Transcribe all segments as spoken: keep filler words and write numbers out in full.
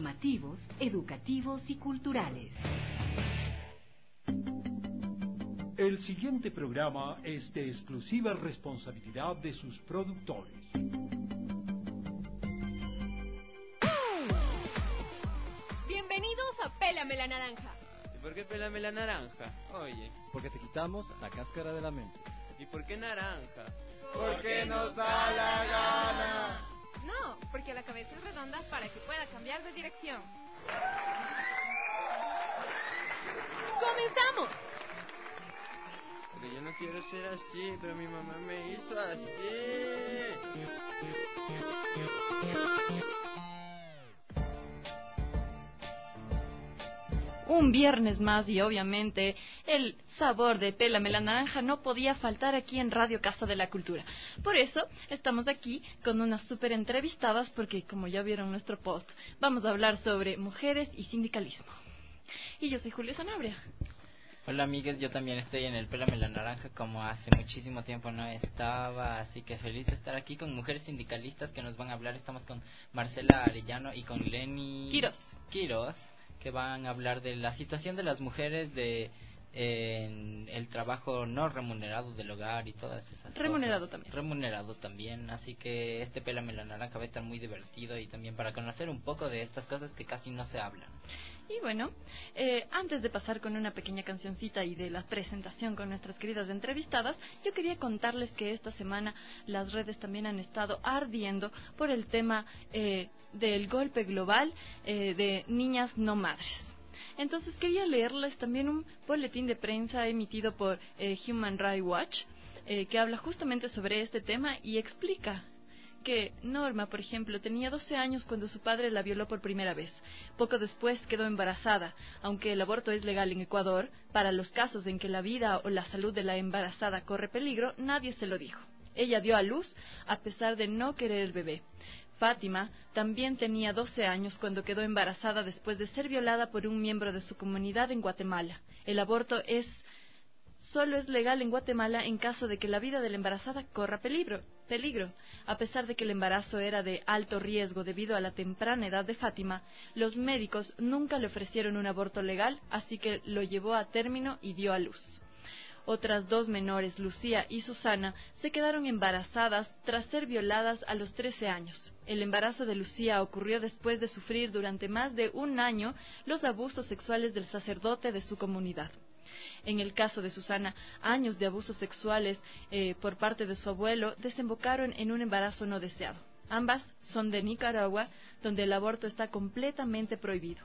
informativos, educativos y culturales. El siguiente programa es de exclusiva responsabilidad de sus productores. Bienvenidos a Pélame la Naranja. ¿Y por qué pélame la naranja? Oye. Porque te quitamos la cáscara de la mente. ¿Y por qué naranja? Porque nos da la gana. No, porque la cabeza es redonda para que pueda cambiar de dirección. ¡Comenzamos! Pero yo no quiero ser así, pero mi mamá me hizo así. Un viernes más y obviamente el sabor de Pélame la Naranja no podía faltar aquí en Radio Casa de la Cultura. Por eso estamos aquí con unas súper entrevistadas porque, como ya vieron nuestro post, vamos a hablar sobre mujeres y sindicalismo. Y yo soy Julio Sanabria. Hola amigues, yo también estoy en el Pélame la Naranja, como hace muchísimo tiempo no estaba, así que feliz de estar aquí con mujeres sindicalistas que nos van a hablar. Estamos con Marcela Arellano y con Lenny Quiroz. Quiroz, que van a hablar de la situación de las mujeres de eh, en el trabajo no remunerado del hogar y todas esas remunerado cosas. también. Remunerado también, así que este Pélame la Naranja va a estar muy divertido y también para conocer un poco de estas cosas que casi no se hablan. Y bueno, eh, antes de pasar con una pequeña cancioncita y de la presentación con nuestras queridas entrevistadas, yo quería contarles que esta semana las redes también han estado ardiendo por el tema eh, del golpe global eh, de niñas no madres. Entonces quería leerles también un boletín de prensa emitido por eh, Human Rights Watch eh, que habla justamente sobre este tema y explica que Norma, por ejemplo, tenía doce años cuando su padre la violó por primera vez. Poco después quedó embarazada. Aunque el aborto es legal en Ecuador, para los casos en que la vida o la salud de la embarazada corre peligro, nadie se lo dijo. Ella dio a luz a pesar de no querer el bebé. Fátima también tenía doce años cuando quedó embarazada después de ser violada por un miembro de su comunidad en Guatemala. El aborto es solo es legal en Guatemala en caso de que la vida de la embarazada corra peligro, peligro. A pesar de que el embarazo era de alto riesgo debido a la temprana edad de Fátima, los médicos nunca le ofrecieron un aborto legal, así que lo llevó a término y dio a luz. Otras dos menores, Lucía y Susana, se quedaron embarazadas tras ser violadas a los trece años. El embarazo de Lucía ocurrió después de sufrir durante más de un año los abusos sexuales del sacerdote de su comunidad. En el caso de Susana, años de abusos sexuales eh, por parte de su abuelo desembocaron en un embarazo no deseado. Ambas son de Nicaragua, donde el aborto está completamente prohibido.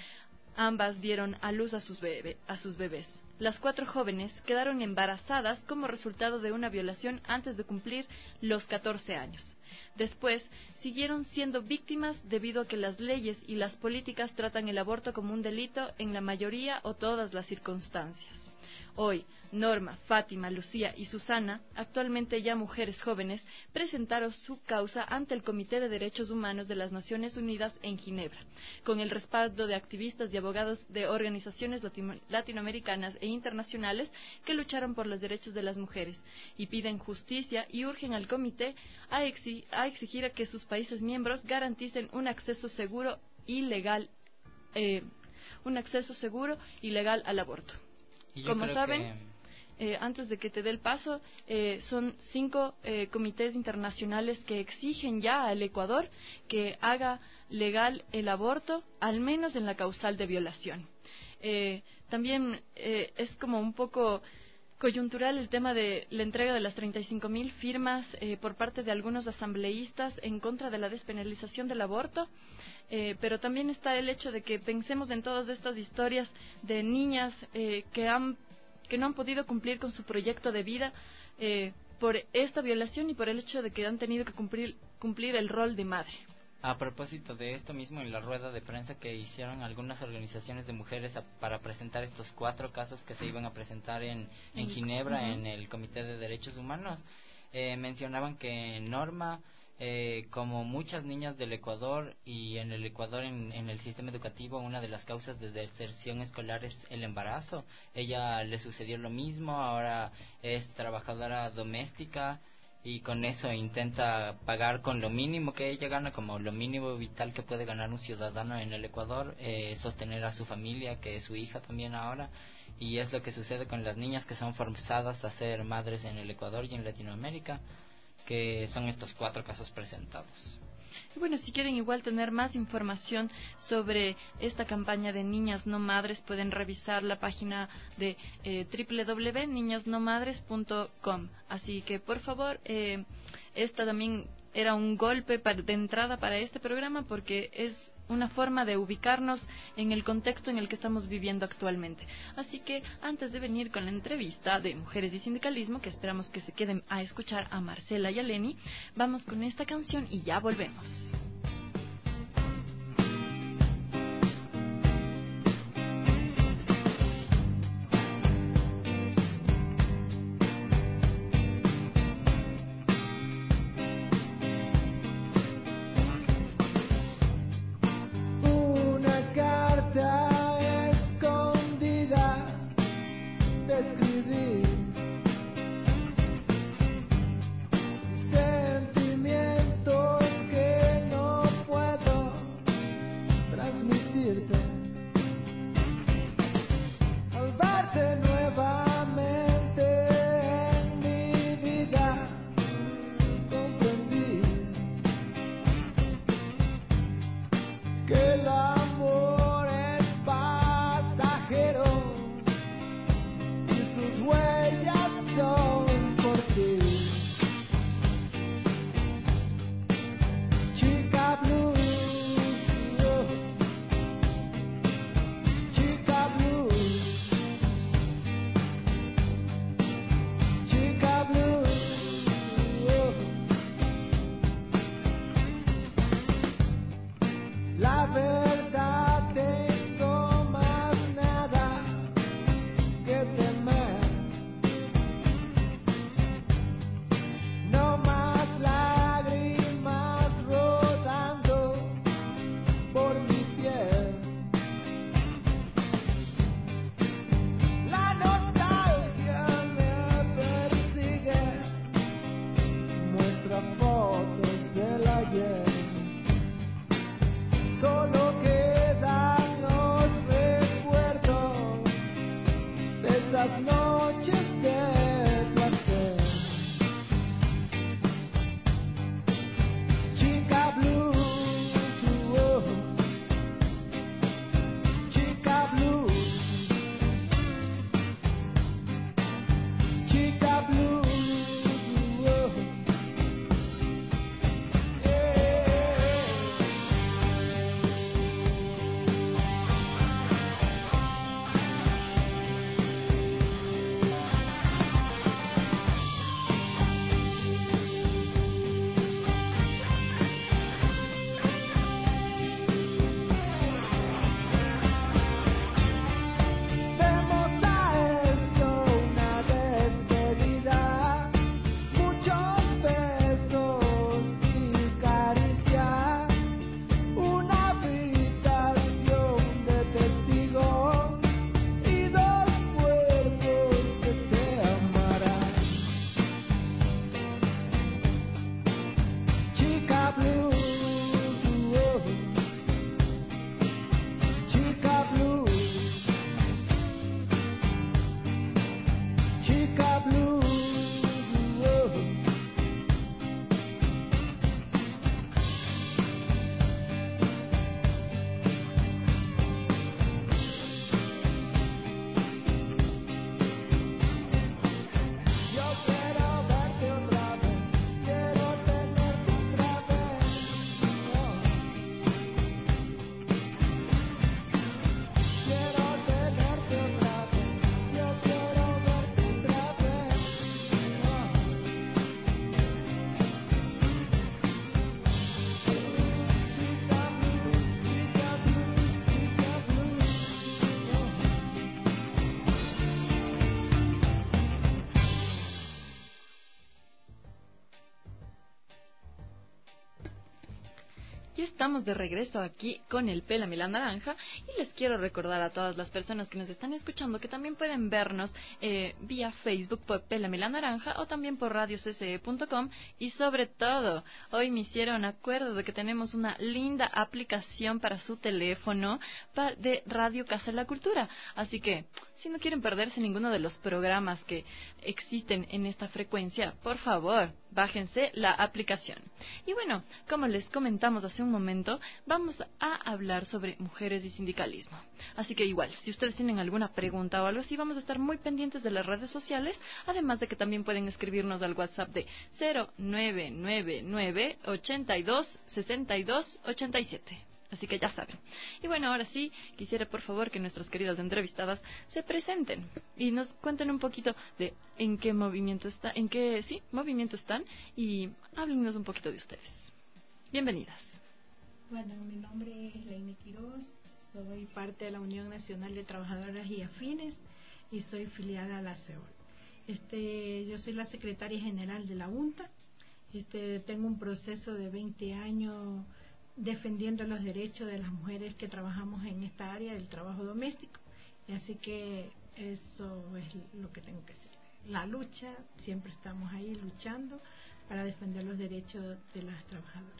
Ambas dieron a luz a sus, bebé, a sus bebés. Las cuatro jóvenes quedaron embarazadas como resultado de una violación antes de cumplir los catorce años. Después, siguieron siendo víctimas debido a que las leyes y las políticas tratan el aborto como un delito en la mayoría o todas las circunstancias. Hoy, Norma, Fátima, Lucía y Susana, actualmente ya mujeres jóvenes, presentaron su causa ante el Comité de Derechos Humanos de las Naciones Unidas en Ginebra, con el respaldo de activistas y abogados de organizaciones latino- latinoamericanas e internacionales que lucharon por los derechos de las mujeres, y piden justicia y urgen al Comité a, exi- a exigir a que sus países miembros garanticen un acceso seguro y legal, eh, un acceso seguro y legal al aborto. Como saben, que... eh, antes de que te dé el paso, eh, son cinco eh, comités internacionales que exigen ya al Ecuador que haga legal el aborto, al menos en la causal de violación. Eh, también eh, es como un poco coyuntural el tema de la entrega de las treinta y cinco mil firmas eh, por parte de algunos asambleístas en contra de la despenalización del aborto. Eh, pero también está el hecho de que pensemos en todas estas historias de niñas eh, que han que no han podido cumplir con su proyecto de vida eh, por esta violación y por el hecho de que han tenido que cumplir cumplir el rol de madre. A propósito de esto mismo, en la rueda de prensa que hicieron algunas organizaciones de mujeres a, para presentar estos cuatro casos que se iban a presentar en, en Ginebra, uh-huh. en el Comité de Derechos Humanos, eh, mencionaban que Norma, Eh, como muchas niñas del Ecuador y en el Ecuador en, en el sistema educativo, una de las causas de deserción escolar es el embarazo. Ella le sucedió lo mismo, ahora es trabajadora doméstica y con eso intenta pagar con lo mínimo que ella gana, como lo mínimo vital que puede ganar un ciudadano en el Ecuador, eh, sostener a su familia, que es su hija también ahora, y es lo que sucede con las niñas que son forzadas a ser madres en el Ecuador y en Latinoamérica, que son estos cuatro casos presentados. Y bueno, si quieren igual tener más información sobre esta campaña de Niñas No Madres, pueden revisar la página de eh, doble u doble u doble u punto niñas no madres punto com. Así que, por favor, eh, esta también era un golpe para, de entrada para este programa, porque es una forma de ubicarnos en el contexto en el que estamos viviendo actualmente. Así que antes de venir con la entrevista de Mujeres y Sindicalismo, que esperamos que se queden a escuchar a Marcela y a Leni, vamos con esta canción y ya volvemos. La verdad estamos de regreso aquí con el Pélame la Naranja y les quiero recordar a todas las personas que nos están escuchando que también pueden vernos eh, vía Facebook por Pélame la Naranja o también por radio c c e punto com y sobre todo, hoy me hicieron acuerdo de que tenemos una linda aplicación para su teléfono pa- de Radio Casa de la Cultura, así que si no quieren perderse ninguno de los programas que existen en esta frecuencia, por favor, bájense la aplicación. Y bueno, como les comentamos hace un momento, vamos a hablar sobre mujeres y sindicalismo. Así que igual, si ustedes tienen alguna pregunta o algo así, vamos a estar muy pendientes de las redes sociales, además de que también pueden escribirnos al WhatsApp de cero nueve nueve nueve ochenta y dos sesenta y dos ochenta y siete. Así que ya saben. Y bueno, ahora sí, quisiera por favor que nuestros queridos entrevistadas se presenten y nos cuenten un poquito de en qué movimiento está, en qué, sí, movimiento están y háblennos un poquito de ustedes. Bienvenidas. Bueno, mi nombre es Leine Quiroz, soy parte de la Unión Nacional de Trabajadoras y Afines y soy filiada a la C E O L. Este, yo soy la secretaria general de la UNTA. Este, tengo un proceso de veinte años defendiendo los derechos de las mujeres que trabajamos en esta área del trabajo doméstico. Y así que eso es lo que tengo que decir. La lucha, siempre estamos ahí luchando para defender los derechos de las trabajadoras.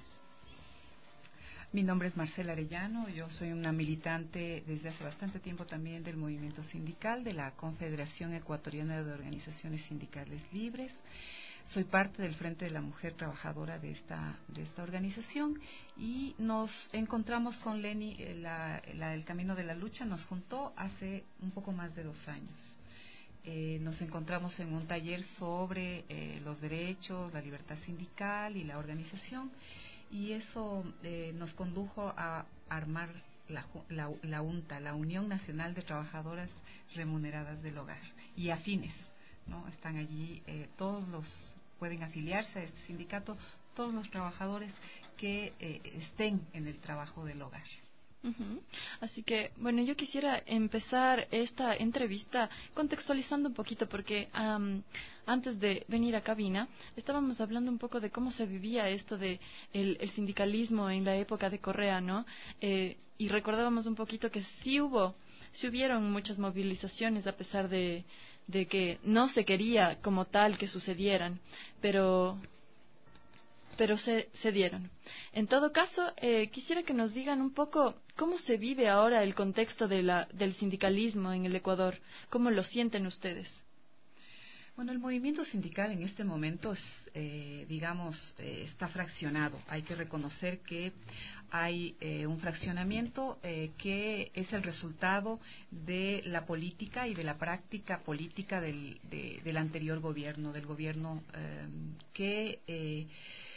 Mi nombre es Marcela Arellano, yo soy una militante desde hace bastante tiempo también del movimiento sindical de la Confederación Ecuatoriana de Organizaciones Sindicales Libres. Soy parte del Frente de la Mujer Trabajadora de esta de esta organización y nos encontramos con Leni, la, la, el Camino de la Lucha nos juntó hace un poco más de dos años. Eh, nos encontramos en un taller sobre eh, los derechos, la libertad sindical y la organización y eso eh, nos condujo a armar la, la, la UNTA, la Unión Nacional de Trabajadoras Remuneradas del Hogar y afines, ¿no? Están allí eh, todos los pueden afiliarse a este sindicato todos los trabajadores que eh, estén en el trabajo del hogar. Uh-huh. Así que, bueno, yo quisiera empezar esta entrevista contextualizando un poquito porque um, antes de venir a cabina estábamos hablando un poco de cómo se vivía esto de el, el sindicalismo en la época de Correa, ¿no? Eh, y recordábamos un poquito que sí hubo, sí hubieron muchas movilizaciones a pesar de de que no se quería como tal que sucedieran, pero pero se, se dieron. En todo caso, eh, quisiera que nos digan un poco cómo se vive ahora el contexto de la, del sindicalismo en el Ecuador, cómo lo sienten ustedes. Bueno, el movimiento sindical en este momento, es, eh, digamos, eh, está fraccionado. Hay que reconocer que hay eh, un fraccionamiento eh, que es el resultado de la política y de la práctica política del, de, del anterior gobierno, del gobierno eh, que eh,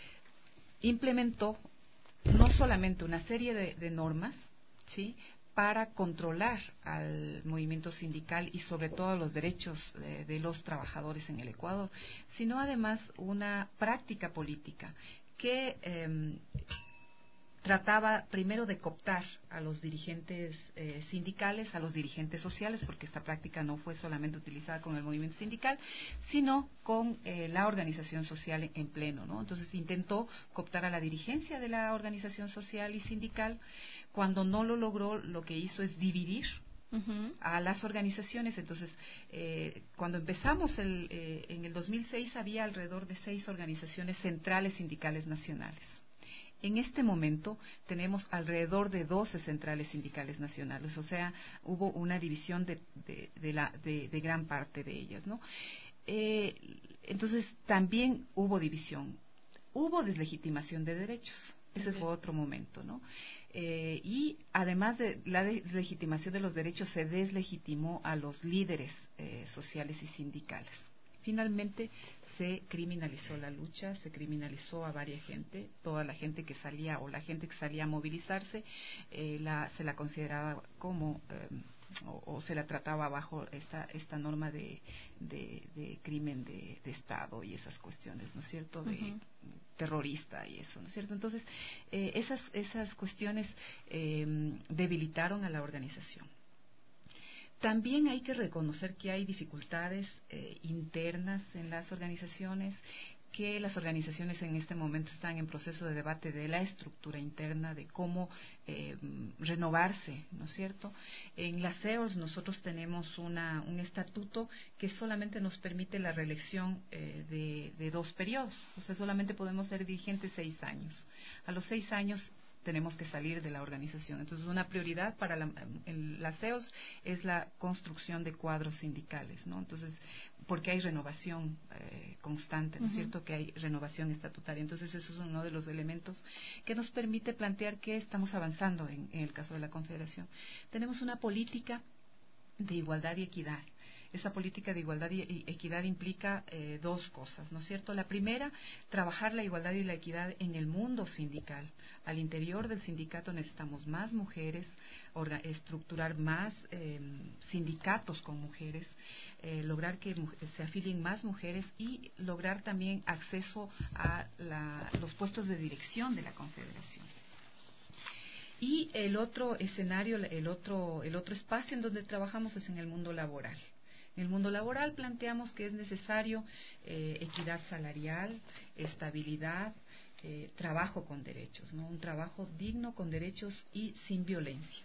implementó no solamente una serie de, de normas, ¿sí?, para controlar al movimiento sindical y sobre todo los derechos de, de los trabajadores en el Ecuador, sino además una práctica política que eh, trataba primero de cooptar a los dirigentes eh, sindicales, a los dirigentes sociales, porque esta práctica no fue solamente utilizada con el movimiento sindical, sino con eh, la organización social en, en pleno, ¿no? Entonces intentó cooptar a la dirigencia de la organización social y sindical. Cuando no lo logró, lo que hizo es dividir uh-huh. a las organizaciones. Entonces, eh, cuando empezamos el, eh, en el dos mil seis había alrededor de seis organizaciones centrales sindicales nacionales. En este momento tenemos alrededor de doce centrales sindicales nacionales, o sea, hubo una división de, de, de, la, de, de gran parte de ellas, ¿no? Eh, entonces, también hubo división, hubo deslegitimación de derechos. Ese fue otro momento, ¿no? Eh, y además de la deslegitimación de los derechos, se deslegitimó a los líderes eh, sociales y sindicales. Finalmente se criminalizó la lucha, se criminalizó a varias gente, toda la gente que salía o la gente que salía a movilizarse, eh, la, se la consideraba como eh, o, o se la trataba bajo esta esta norma de, de, de crimen de, de Estado y esas cuestiones, ¿no es cierto?, de uh-huh. terrorista y eso, ¿no es cierto? Entonces, eh, esas, esas cuestiones eh, debilitaron a la organización. También hay que reconocer que hay dificultades eh, internas en las organizaciones que las organizaciones en este momento están en proceso de debate de la estructura interna, de cómo eh, renovarse, ¿no es cierto? En las C E O L S nosotros tenemos una, un estatuto que solamente nos permite la reelección eh, de, de dos periodos, o sea, solamente podemos ser dirigentes seis años. A los seis años tenemos que salir de la organización. Entonces, una prioridad para la, en las C E O L S es la construcción de cuadros sindicales, ¿no? Entonces, porque hay renovación eh, constante, ¿no es uh-huh. cierto? Que hay renovación estatutaria. Entonces, eso es uno de los elementos que nos permite plantear que estamos avanzando en, en el caso de la Confederación. Tenemos una política de igualdad y equidad. Esa política de igualdad y equidad implica eh, dos cosas, ¿no es cierto? La primera, trabajar la igualdad y la equidad en el mundo sindical. Al interior del sindicato necesitamos más mujeres, orga, estructurar más eh, sindicatos con mujeres, eh, lograr que se afilien más mujeres y lograr también acceso a la, los puestos de dirección de la Confederación. Y el otro escenario, el otro, el otro espacio en donde trabajamos es en el mundo laboral. En el mundo laboral planteamos que es necesario eh, equidad salarial, estabilidad, eh, trabajo con derechos, ¿no? Un trabajo digno, con derechos y sin violencia.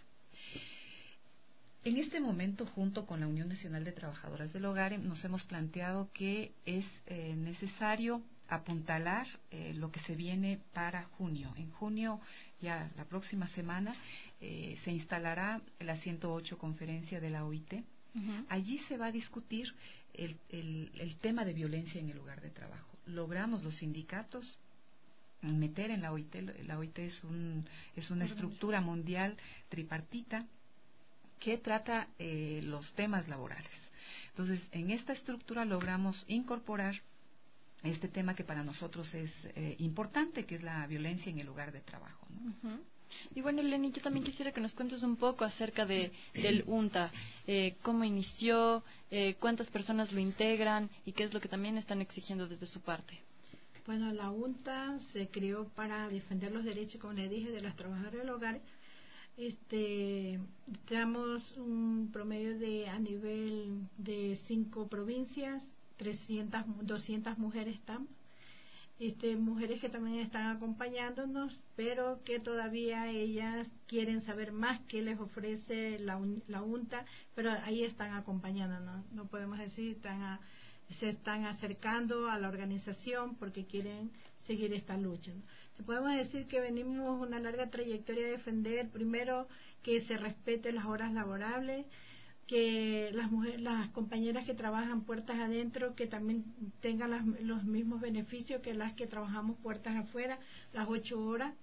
En este momento, junto con la Unión Nacional de Trabajadoras del Hogar, nos hemos planteado que es eh, necesario apuntalar eh, lo que se viene para junio. En junio, ya la próxima semana, eh, se instalará la ciento ocho conferencia de la O I T. Uh-huh. Allí se va a discutir el, el, el tema de violencia en el lugar de trabajo. Logramos los sindicatos meter en la O I T. La O I T es, un, es una estructura mundial tripartita que trata eh, los temas laborales. Entonces, en esta estructura logramos incorporar este tema que para nosotros es eh, importante, que es la violencia en el lugar de trabajo, ¿no? Uh-huh. Y bueno, Lenny, yo también quisiera que nos cuentes un poco acerca de del UNTA, eh, cómo inició, eh, cuántas personas lo integran y qué es lo que también están exigiendo desde su parte. Bueno, la UNTA se creó para defender los derechos, como le dije, de las trabajadoras del hogar. Este, tenemos un promedio de a nivel de cinco provincias, trescientas, doscientas mujeres estamos. Este, mujeres que también están acompañándonos, pero que todavía ellas quieren saber más qué les ofrece la, la UNTA, pero ahí están acompañándonos. No podemos decir, están a, se están acercando a la organización porque quieren seguir esta lucha, ¿no? Podemos decir que venimos una larga trayectoria de defender, primero, que se respeten las horas laborables, que las mujeres, las compañeras que trabajan puertas adentro, que también tengan las, los mismos beneficios que las que trabajamos puertas afuera, las ocho horas.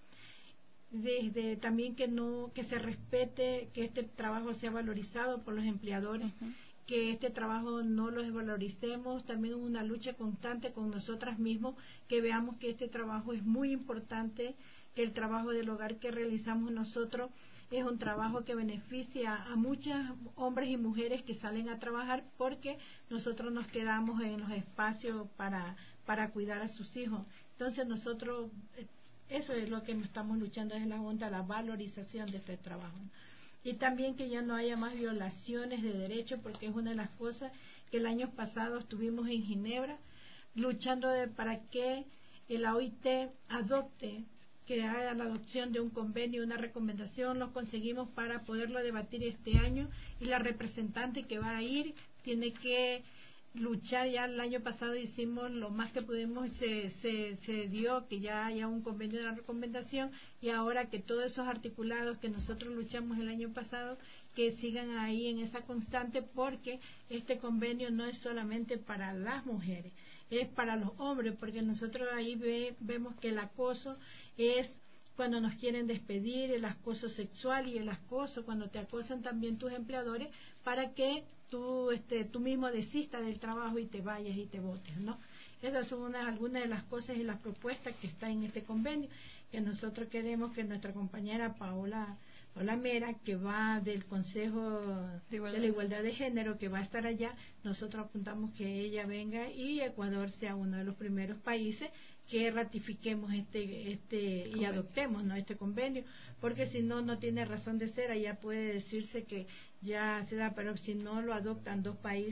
Desde también que no, que se respete, que este trabajo sea valorizado por los empleadores, uh-huh. que este trabajo no lo desvaloricemos. También una lucha constante con nosotras mismos, que veamos que este trabajo es muy importante, que el trabajo del hogar que realizamos nosotros es un trabajo que beneficia a muchos hombres y mujeres que salen a trabajar, porque nosotros nos quedamos en los espacios para, para cuidar a sus hijos. Entonces nosotros, eso es lo que estamos luchando desde la Junta, la valorización de este trabajo. Y también que ya no haya más violaciones de derechos, porque es una de las cosas que el año pasado estuvimos en Ginebra luchando de, para que la O I T adopte, que haya la adopción de un convenio, una recomendación. Lo conseguimos para poderlo debatir este año, y la representante que va a ir tiene que luchar. Ya el año pasado hicimos lo más que pudimos, se, se, se dio que ya haya un convenio de la recomendación, y ahora que todos esos articulados que nosotros luchamos el año pasado, que sigan ahí en esa constante, porque este convenio no es solamente para las mujeres, es para los hombres, porque nosotros ahí ve, vemos que el acoso es cuando nos quieren despedir, el acoso sexual, y el acoso cuando te acosan también tus empleadores para que tú, este, tú mismo desistas del trabajo y te vayas y te votes, ¿no? Esas son una, algunas de las cosas y las propuestas que están en este convenio, que nosotros queremos que nuestra compañera Paola, Paola Mera, que va del Consejo de, de la Igualdad de Género, que va a estar allá, nosotros apuntamos que ella venga y Ecuador sea uno de los primeros países que ratifiquemos este este y adoptemos, ¿no?, este convenio, porque si no, no tiene razón de ser. Allá puede decirse que ya se da, pero si no lo adoptan dos países,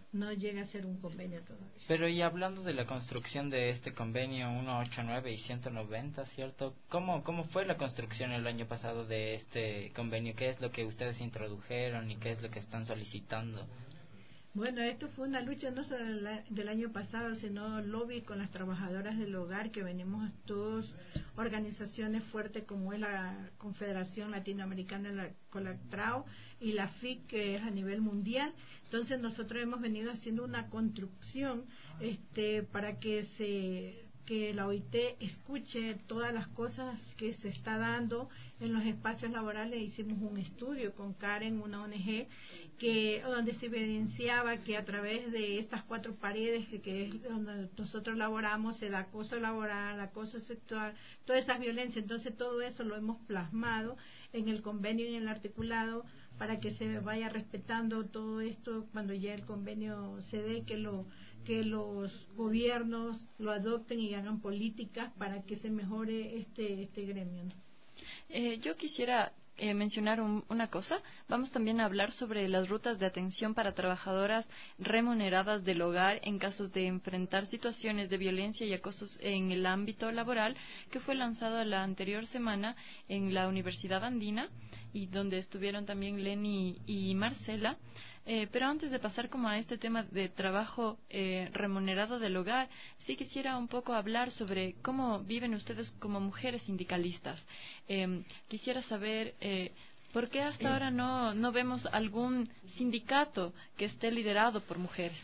no llega a ser un convenio todavía. Pero y hablando de la construcción de este convenio ciento ochenta y nueve y ciento noventa, ¿cierto? ¿Cómo, ¿Cómo fue la construcción el año pasado de este convenio? ¿Qué es lo que ustedes introdujeron y qué es lo que están solicitando? Bueno, esto fue una lucha no solo del año pasado, sino lobby con las trabajadoras del hogar, que venimos todos, organizaciones fuertes como es la Confederación Latinoamericana de la Colactrao y la F I C, que es a nivel mundial. Entonces nosotros hemos venido haciendo una construcción este, para que se que la O I T escuche todas las cosas que se está dando en los espacios laborales. Hicimos un estudio con Karen, una O N G, que donde se evidenciaba que a través de estas cuatro paredes que, que es donde nosotros laboramos, el acoso laboral, acoso sexual, todas esas violencias. Entonces todo eso lo hemos plasmado en el convenio y en el articulado para que se vaya respetando todo esto cuando ya el convenio se dé, que lo que los gobiernos lo adopten y hagan políticas para que se mejore este este gremio, ¿no? Eh, yo quisiera eh, mencionar un, una cosa. Vamos también a hablar sobre las rutas de atención para trabajadoras remuneradas del hogar en casos de enfrentar situaciones de violencia y acosos en el ámbito laboral, que fue lanzado la anterior semana en la Universidad Andina, y donde estuvieron también Lenny y Marcela. Eh, pero antes de pasar como a este tema de trabajo eh, remunerado del hogar, sí quisiera un poco hablar sobre cómo viven ustedes como mujeres sindicalistas. Eh, quisiera saber eh, por qué hasta ahora no, no vemos algún sindicato que esté liderado por mujeres.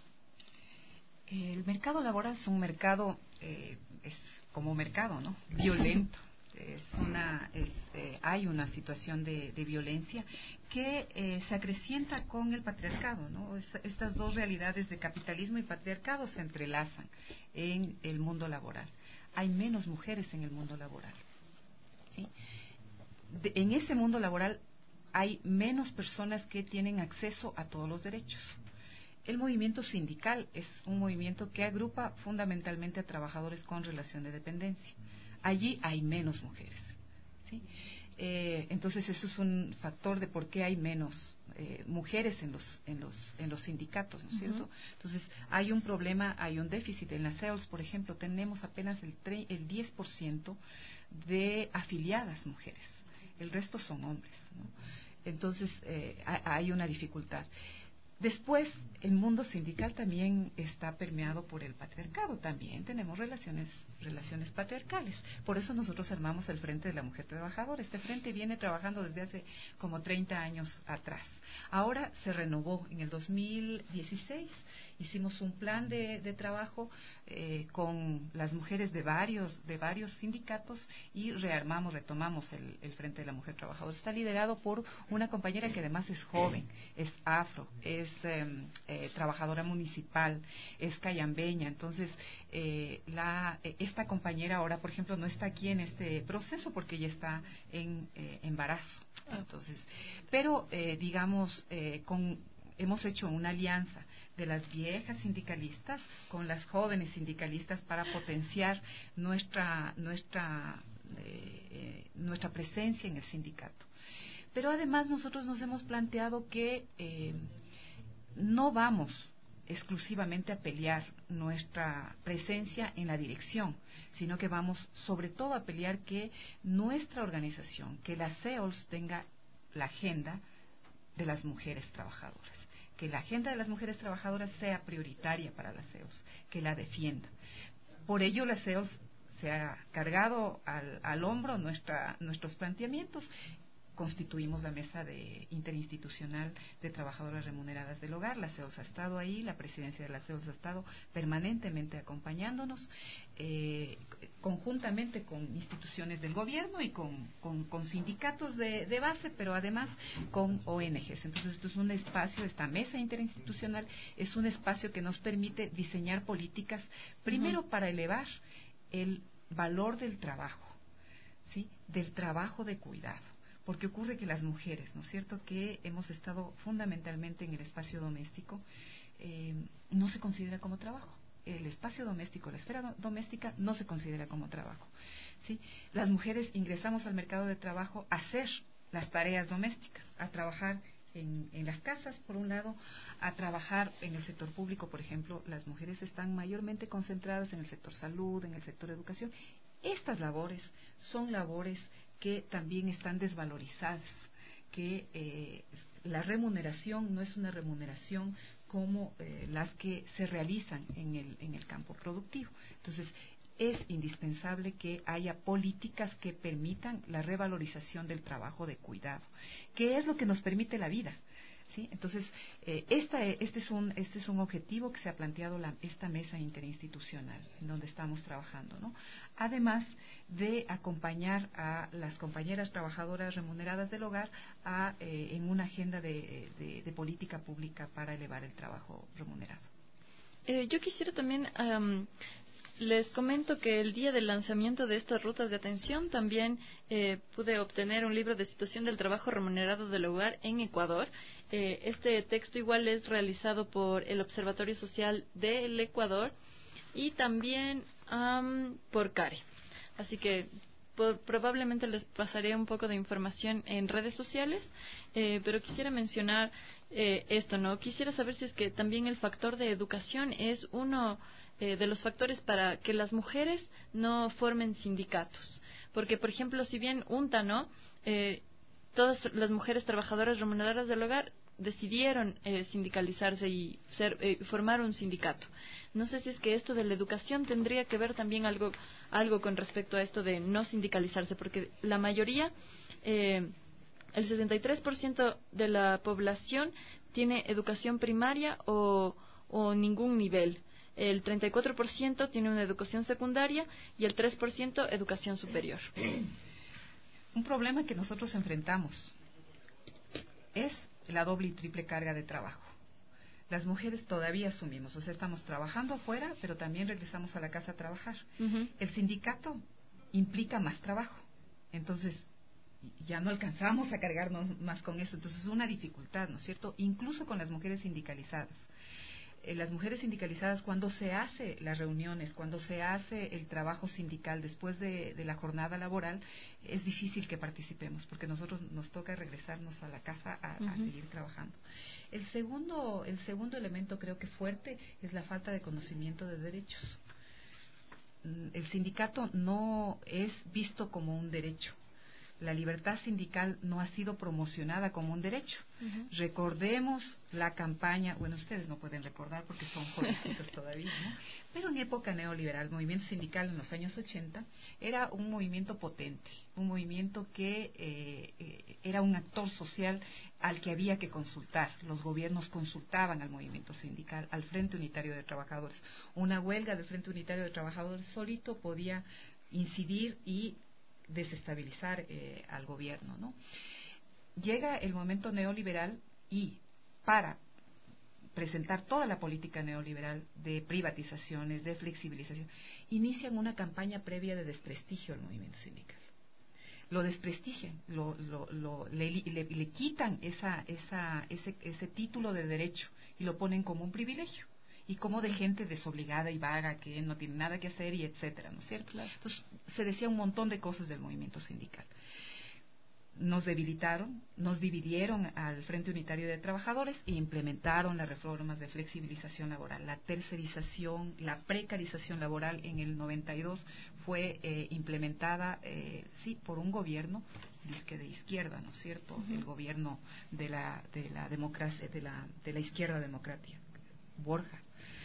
El mercado laboral es un mercado, eh, es como mercado, ¿no? Violento. Es una, es, eh, hay una situación de, de violencia que eh, se acrecienta con el patriarcado, ¿no? Es, estas dos realidades de capitalismo y patriarcado se entrelazan en el mundo laboral. Hay menos mujeres en el mundo laboral, ¿sí? De, en ese mundo laboral hay menos personas que tienen acceso a todos los derechos. El movimiento sindical es un movimiento que agrupa fundamentalmente a trabajadores con relación de dependencia. Allí hay menos mujeres, ¿sí? Eh, entonces eso es un factor de por qué hay menos eh, mujeres en los en los en los sindicatos, ¿no es cierto? Uh-huh. Entonces hay un problema, hay un déficit en las C E O L S, por ejemplo, tenemos apenas el tre- el diez por ciento de afiliadas mujeres, el resto son hombres, ¿no? Entonces eh, hay una dificultad. Después, el mundo sindical también está permeado por el patriarcado. También tenemos relaciones relaciones patriarcales. Por eso nosotros armamos el Frente de la Mujer Trabajadora. Este frente viene trabajando desde hace como treinta años atrás. Ahora se renovó en el dos mil dieciséis. Hicimos un plan de, de trabajo eh, con las mujeres de varios de varios sindicatos y rearmamos, retomamos el, el Frente de la Mujer Trabajadora. Está liderado por una compañera que además es joven, es afro, es eh, eh, trabajadora municipal, es cayambeña. Entonces, eh, la, esta compañera ahora, por ejemplo, no está aquí en este proceso porque ella está en eh, embarazo. Entonces, pero eh, digamos, eh, con, hemos hecho una alianza de las viejas sindicalistas con las jóvenes sindicalistas para potenciar nuestra nuestra eh, eh, nuestra presencia en el sindicato. Pero además nosotros nos hemos planteado que eh, no vamos exclusivamente a pelear nuestra presencia en la dirección, sino que vamos sobre todo a pelear que nuestra organización, que la C E O L S tenga la agenda de las mujeres trabajadoras, que la agenda de las mujeres trabajadoras sea prioritaria para las C E O L S, que la defienda. Por ello la C E O L S se ha cargado al, al hombro nuestra, nuestros planteamientos. Constituimos la mesa de interinstitucional de trabajadoras remuneradas del hogar. La C E O L S ha estado ahí, la presidencia de la C E O L S ha estado permanentemente acompañándonos, eh, conjuntamente con instituciones del gobierno y con, con, con sindicatos de, de base, pero además con O N Ges. Entonces esto es un espacio, esta mesa interinstitucional es un espacio que nos permite diseñar políticas, primero uh-huh. para elevar el valor del trabajo, ¿sí? Del trabajo de cuidado. Porque ocurre que las mujeres, ¿no es cierto?, que hemos estado fundamentalmente en el espacio doméstico, eh, no se considera como trabajo. El espacio doméstico, la esfera do- doméstica, no se considera como trabajo, ¿sí? Las mujeres ingresamos al mercado de trabajo a hacer las tareas domésticas, a trabajar en, en las casas, por un lado, a trabajar en el sector público, por ejemplo. Las mujeres están mayormente concentradas en el sector salud, en el sector educación. Estas labores son labores que también están desvalorizadas, que eh, la remuneración no es una remuneración como eh, las que se realizan en el, en el campo productivo. Entonces, es indispensable que haya políticas que permitan la revalorización del trabajo de cuidado, que es lo que nos permite la vida, ¿sí? Entonces, eh, esta, este, es un, este es un objetivo que se ha planteado la, esta mesa interinstitucional en donde estamos trabajando, ¿no? Además de acompañar a las compañeras trabajadoras remuneradas del hogar a, eh, en una agenda de, de, de política pública para elevar el trabajo remunerado. Eh, yo quisiera también... Um, Les comento que el día del lanzamiento de estas rutas de atención también eh, pude obtener un libro de situación del trabajo remunerado del hogar en Ecuador. Eh, este texto igual es realizado por el Observatorio Social del Ecuador y también um, por CARE. Así que por, probablemente les pasaré un poco de información en redes sociales, eh, pero quisiera mencionar eh, esto, ¿no? Quisiera saber si es que también el factor de educación es uno... Eh, de los factores para que las mujeres no formen sindicatos. Porque, por ejemplo, si bien UNTA, ¿no? Eh, todas las mujeres trabajadoras remuneradas del hogar decidieron eh, sindicalizarse y ser, eh, formar un sindicato. No sé si es que esto de la educación tendría que ver también algo, algo con respecto a esto de no sindicalizarse, porque la mayoría, eh, el sesenta y tres por ciento de la población tiene educación primaria o, o ningún nivel. El treinta y cuatro por ciento tiene una educación secundaria y el tres por ciento educación superior. Un problema que nosotros enfrentamos es la doble y triple carga de trabajo. Las mujeres todavía asumimos, o sea, estamos trabajando afuera, pero también regresamos a la casa a trabajar. Uh-huh. El sindicato implica más trabajo, entonces ya no alcanzamos a cargarnos más con eso, entonces es una dificultad, ¿no es cierto? Incluso con las mujeres sindicalizadas. Las mujeres sindicalizadas, cuando se hace las reuniones, cuando se hace el trabajo sindical después de, de la jornada laboral, es difícil que participemos, porque nosotros nos toca regresarnos a la casa a, uh-huh. a seguir trabajando. El segundo, el segundo elemento creo que fuerte es la falta de conocimiento de derechos. El sindicato no es visto como un derecho. La libertad sindical no ha sido promocionada como un derecho. Uh-huh. Recordemos la campaña, bueno, ustedes no pueden recordar porque son jovencitos todavía, ¿no? Pero en época neoliberal, el movimiento sindical en los años ochenta era un movimiento potente, un movimiento que eh, eh, era un actor social al que había que consultar. Los gobiernos consultaban al movimiento sindical, al Frente Unitario de Trabajadores. Una huelga del Frente Unitario de Trabajadores solito podía incidir y desestabilizar eh, al gobierno, ¿no? Llega el momento neoliberal y para presentar toda la política neoliberal de privatizaciones, de flexibilización, inician una campaña previa de desprestigio al movimiento sindical. Lo desprestigian, lo, lo, lo, le, le, le quitan esa, esa, ese, ese título de derecho y lo ponen como un privilegio. Y como de gente desobligada y vaga que no tiene nada que hacer y etcétera, ¿no es cierto? Claro. Entonces se decía un montón de cosas del movimiento sindical. Nos debilitaron, nos dividieron al Frente Unitario de Trabajadores e implementaron las reformas de flexibilización laboral. La tercerización, la precarización laboral en el noventa y dos fue eh, implementada, eh, sí, por un gobierno disque de izquierda, ¿no es cierto? Uh-huh. El gobierno de la, de la democracia, de la, de la izquierda democrática, Borja.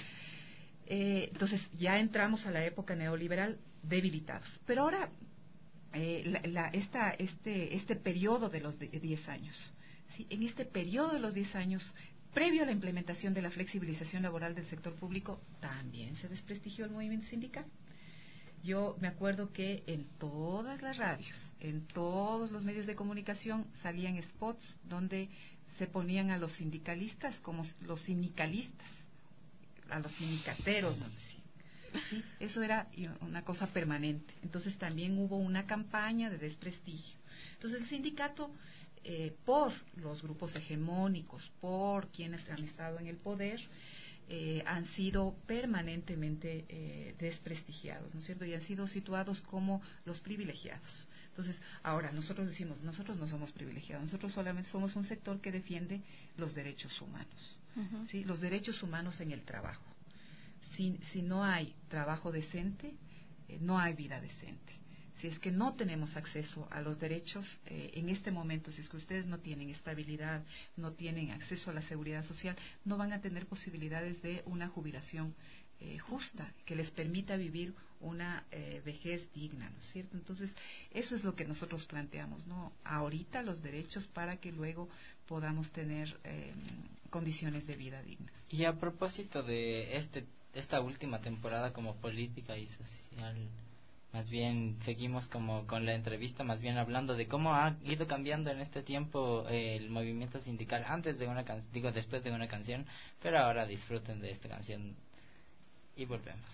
Eh, entonces ya entramos a la época neoliberal debilitados. Pero ahora eh, la, la, esta, este, este periodo de los diez años, ¿sí? En este periodo de los diez años, previo a la implementación de la flexibilización laboral del sector público, también se desprestigió el movimiento sindical. Yo me acuerdo que en todas las radios, en todos los medios de comunicación salían spots donde se ponían a los sindicalistas como los sindicalistas, a los sindicateros, ¿no? ¿Sí? Eso era una cosa permanente. Entonces también hubo una campaña de desprestigio. Entonces el sindicato, eh, por los grupos hegemónicos, por quienes han estado en el poder, eh, han sido permanentemente eh, desprestigiados, ¿no es cierto? Y han sido situados como los privilegiados. Entonces, ahora, nosotros decimos, nosotros no somos privilegiados, nosotros solamente somos un sector que defiende los derechos humanos, uh-huh. ¿sí? Los derechos humanos en el trabajo. Si, si no hay trabajo decente, eh, no hay vida decente. Si es que no tenemos acceso a los derechos, eh, en este momento, si es que ustedes no tienen estabilidad, no tienen acceso a la seguridad social, no van a tener posibilidades de una jubilación eh, justa, que les permita vivir una eh, vejez digna, ¿no es cierto? Entonces, eso es lo que nosotros planteamos, ¿no? Ahorita los derechos para que luego podamos tener eh, condiciones de vida dignas. Y a propósito de este esta última temporada como política y social, más bien seguimos como con la entrevista, más bien hablando de cómo ha ido cambiando en este tiempo eh, el movimiento sindical antes de una canción, digo después de una canción, pero ahora disfruten de esta canción y volvemos.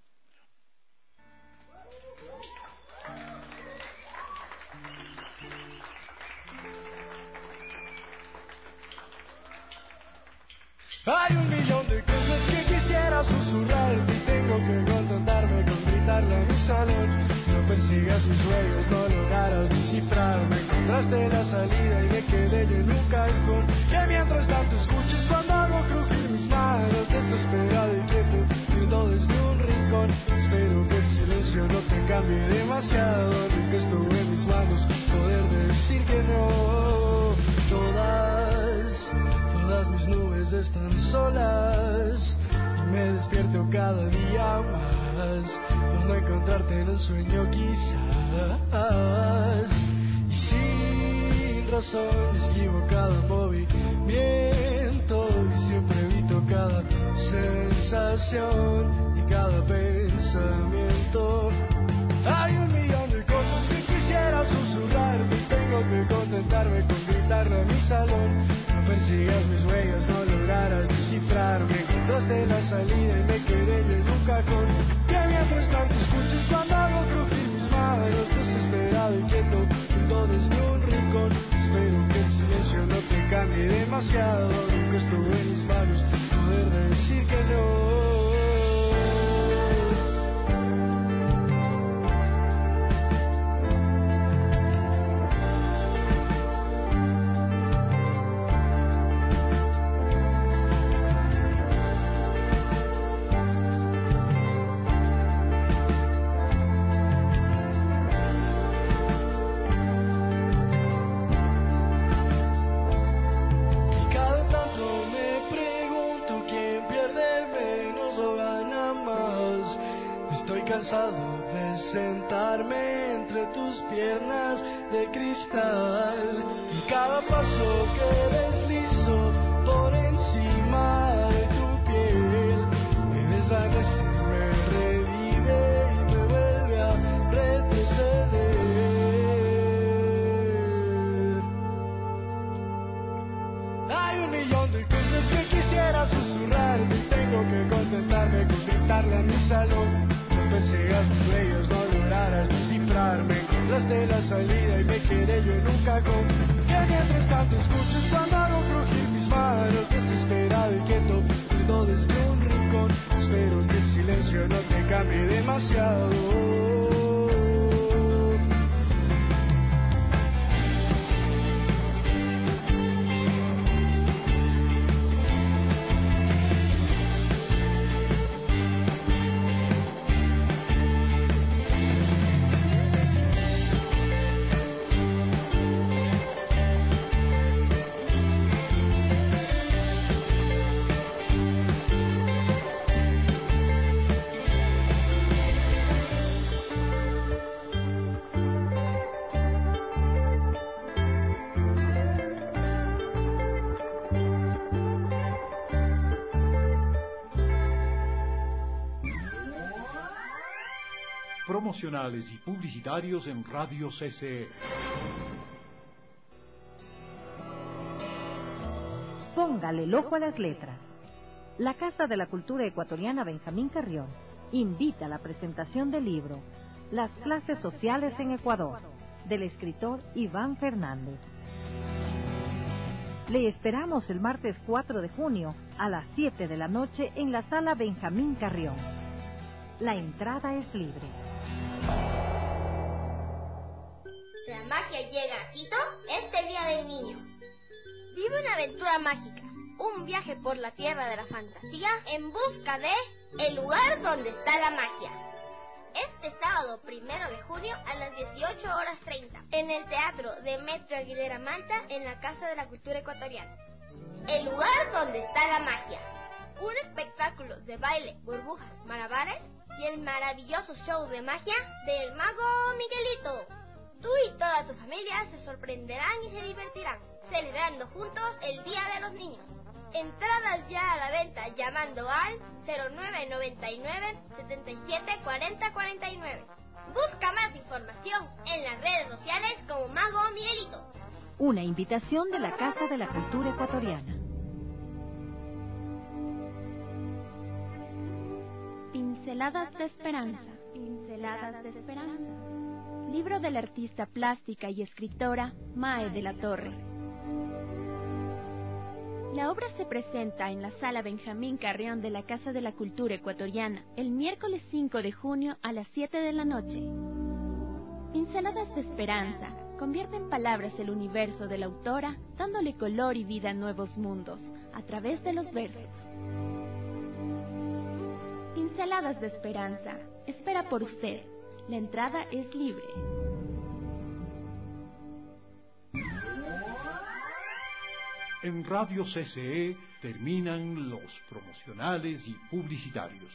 Hay un millón de cosas que quisiera susurrarte y tengo que contentarme con gritarle a mi salón. No persigas mis sueños, no lograrás descifrarme. Encontraste la salida y me quedé yo en un cajón. Que mientras tanto escuches cuando hago crujir mis manos, desesperado y quieto, viendo desde un rincón. Espero que el silencio no te cambie demasiado, porque estuvo en mis manos poder decir que no. Todas, todas mis nubes están solas y me despierto cada día más por no encontrarte en el sueño quizás. Y sin razón esquivo cada movimiento y siempre evito cada sensación y cada pensamiento. Hay un millón de cosas que quisiera susurrarte y tengo que contentarme con gritarle a mi salón. No persigas mis huellas, no lograrás descifrarme. Encontraste la salida y me quedé yo en un cajón. Que mientras tanto escuches cuando hago crujir mis manos, desesperado y quieto, viendo desde un rincón. Espero que el silencio no te cambie demasiado, nunca estuvo en mis manos poder decir que no. Cansado de sentarme entre tus piernas de cristal y cada paso que deslizo por encima de tu piel me desvanece, me revive y me vuelve a retroceder. Hay un millón de cosas que quisiera susurrarte y tengo que contentarme con gritarle a mi salón. No persigas mis huellas, no lograrás descifrarme. Encontraste la salida y me quedé yo en un cajón. Que mientras tanto escuches cuando hago crujir mis manos, desesperado y quieto, viendo desde un rincón. Espero que el silencio no te cambie demasiado. Promocionales y publicitarios en Radio C C E. Póngale el ojo a las letras. La Casa de la Cultura Ecuatoriana Benjamín Carrión invita a la presentación del libro Las clases sociales en Ecuador, del escritor Iván Fernández. Le esperamos el martes cuatro de junio a las siete de la noche en la Sala Benjamín Carrión. La entrada es libre. magia llega a Quito este Día del Niño. Vive una aventura mágica, un viaje por la tierra de la fantasía en busca de el lugar donde está la magia. Este sábado primero de junio a las dieciocho horas treinta en el Teatro Demetrio Aguilera Manta en la Casa de la Cultura Ecuatoriana. El lugar donde está la magia. Un espectáculo de baile, burbujas, malabares y el maravilloso show de magia del mago Miguelito. Tú y toda tu familia se sorprenderán y se divertirán, celebrando juntos el Día de los Niños. Entradas ya a la venta llamando al cero nueve noventa y nueve, setenta y siete, cuarenta, cuarenta y nueve. Busca más información en las redes sociales como Mago Miguelito. Una invitación de la Casa de la Cultura Ecuatoriana. Pinceladas de Esperanza. Pinceladas de Esperanza. Libro de la artista plástica y escritora Mae de la Torre. La obra se presenta en la Sala Benjamín Carrión de la Casa de la Cultura Ecuatoriana el miércoles cinco de junio a las siete de la noche. Pinceladas de Esperanza convierte en palabras el universo de la autora, dándole color y vida a nuevos mundos a través de los versos. Pinceladas de Esperanza. Espera por usted. La entrada es libre. En Radio C C E terminan los promocionales y publicitarios.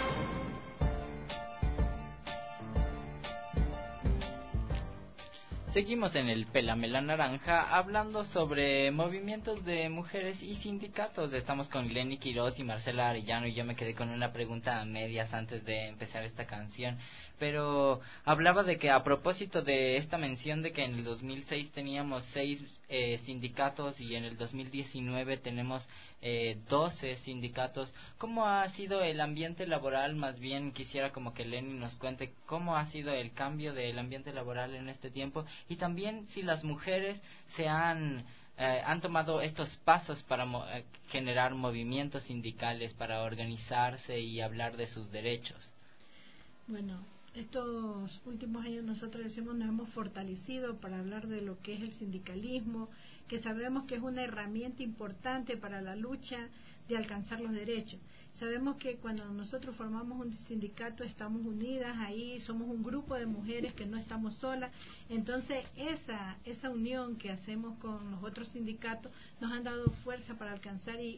Seguimos en el Pélamela Naranja hablando sobre movimientos de mujeres y sindicatos. Estamos con Lenny Quiroz y Marcela Arellano y yo me quedé con una pregunta a medias antes de empezar esta canción. Pero hablaba de que a propósito de esta mención de que en el dos mil seis teníamos seis eh, sindicatos y en el dos mil diecinueve tenemos eh, doce sindicatos, ¿cómo ha sido el ambiente laboral? Más bien quisiera como que Lenny nos cuente cómo ha sido el cambio del ambiente laboral en este tiempo y también si las mujeres se han... Eh, han tomado estos pasos para mo- eh, generar movimientos sindicales, para organizarse y hablar de sus derechos. Bueno, estos últimos años nosotros decimos nos hemos fortalecido para hablar de lo que es el sindicalismo, que sabemos que es una herramienta importante para la lucha de alcanzar los derechos. Sabemos que cuando nosotros formamos un sindicato estamos unidas ahí, somos un grupo de mujeres que no estamos solas, entonces esa esa unión que hacemos con los otros sindicatos nos han dado fuerza para alcanzar y,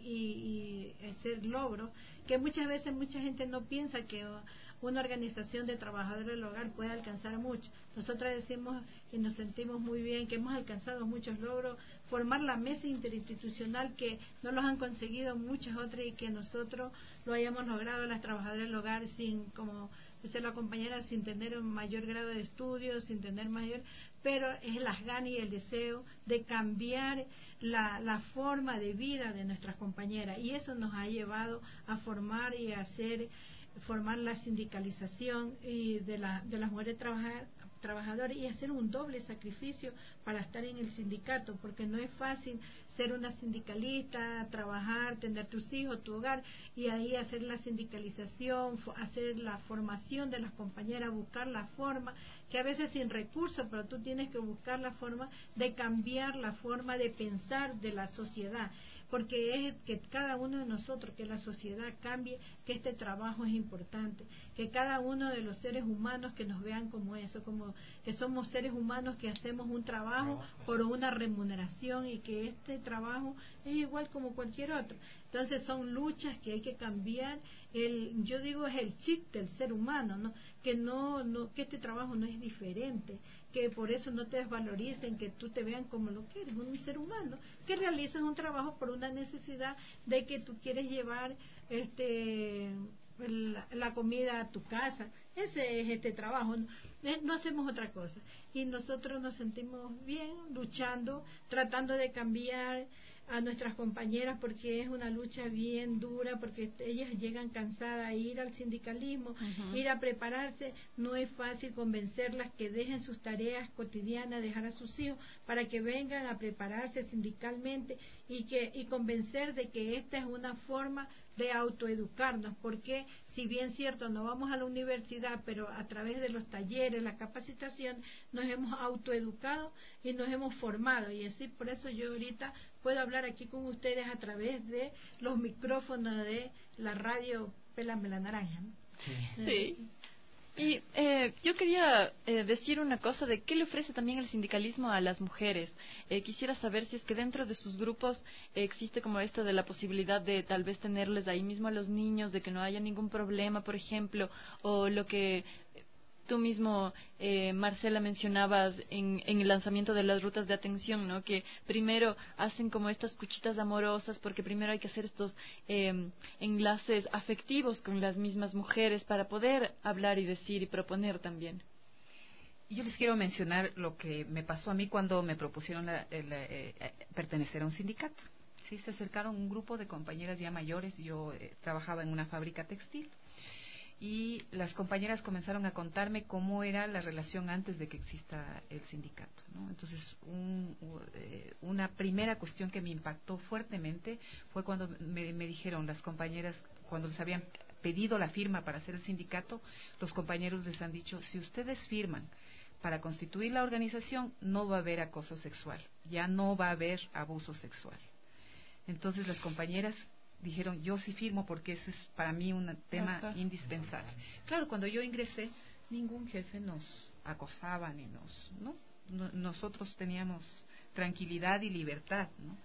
y, y hacer logros que muchas veces mucha gente no piensa que una organización de trabajadores del hogar puede alcanzar mucho. Nosotros decimos y nos sentimos muy bien que hemos alcanzado muchos logros, formar la mesa interinstitucional que no los han conseguido muchas otras y que nosotros lo hayamos logrado las trabajadoras del hogar sin, como dice la compañera, sin tener un mayor grado de estudio, sin tener mayor, pero es las ganas y el deseo de cambiar la, la forma de vida de nuestras compañeras y eso nos ha llevado a formar y a hacer formar la sindicalización y de, la, de las mujeres trabajar, trabajadoras y hacer un doble sacrificio para estar en el sindicato, porque no es fácil ser una sindicalista, trabajar, tener tus hijos, tu hogar y ahí hacer la sindicalización, hacer la formación de las compañeras, buscar la forma, que a veces sin recursos, pero tú tienes que buscar la forma de cambiar la forma de pensar de la sociedad, porque es que cada uno de nosotros, que la sociedad cambie, que este trabajo es importante, que cada uno de los seres humanos que nos vean como eso, como que somos seres humanos que hacemos un trabajo por una remuneración y que este trabajo es igual como cualquier otro. Entonces son luchas que hay que cambiar, el, yo digo es el chip del ser humano, ¿no? Que no, no, que este trabajo no es diferente, que por eso no te desvaloricen, que tú te vean como lo que eres, un ser humano, que realizas un trabajo por una necesidad de que tú quieres llevar este la, la comida a tu casa, ese es este trabajo, no, no hacemos otra cosa y nosotros nos sentimos bien luchando, tratando de cambiar a nuestras compañeras porque es una lucha bien dura, porque ellas llegan cansadas a ir al sindicalismo, uh-huh. ir a prepararse, no es fácil convencerlas que dejen sus tareas cotidianas, dejar a sus hijos para que vengan a prepararse sindicalmente y que y convencer de que esta es una forma de autoeducarnos, porque si bien cierto, no vamos a la universidad, pero a través de los talleres, la capacitación, nos hemos autoeducado y nos hemos formado. Y así, por eso yo ahorita puedo hablar aquí con ustedes a través de los micrófonos de la radio Pélame la Naranja, ¿no? Sí. Sí. Y eh, yo quería eh, decir una cosa de qué le ofrece también el sindicalismo a las mujeres. Eh, quisiera saber si es que dentro de sus grupos eh, existe como esto de la posibilidad de tal vez tenerles ahí mismo a los niños, de que no haya ningún problema, por ejemplo, o lo que tú mismo, eh, Marcela, mencionabas en, en el lanzamiento de las rutas de atención, ¿no? Que primero hacen como estas cuchitas amorosas, porque primero hay que hacer estos eh, enlaces afectivos con las mismas mujeres para poder hablar y decir y proponer también. Yo les quiero mencionar lo que me pasó a mí cuando me propusieron la, la, eh, pertenecer a un sindicato. Sí, se acercaron un grupo de compañeras ya mayores. Yo eh, trabajaba en una fábrica textil. Y las compañeras comenzaron a contarme cómo era la relación antes de que exista el sindicato, ¿no? Entonces, un, eh, una primera cuestión que me impactó fuertemente fue cuando me, me dijeron las compañeras, cuando les habían pedido la firma para hacer el sindicato, los compañeros les han dicho, si ustedes firman para constituir la organización, no va a haber acoso sexual, ya no va a haber abuso sexual. Entonces, las compañeras dijeron, yo sí firmo porque eso es para mí un tema Ajá. indispensable. Claro, cuando yo ingresé, ningún jefe nos acosaba ni nos, ¿no? no nosotros teníamos tranquilidad y libertad, ¿no?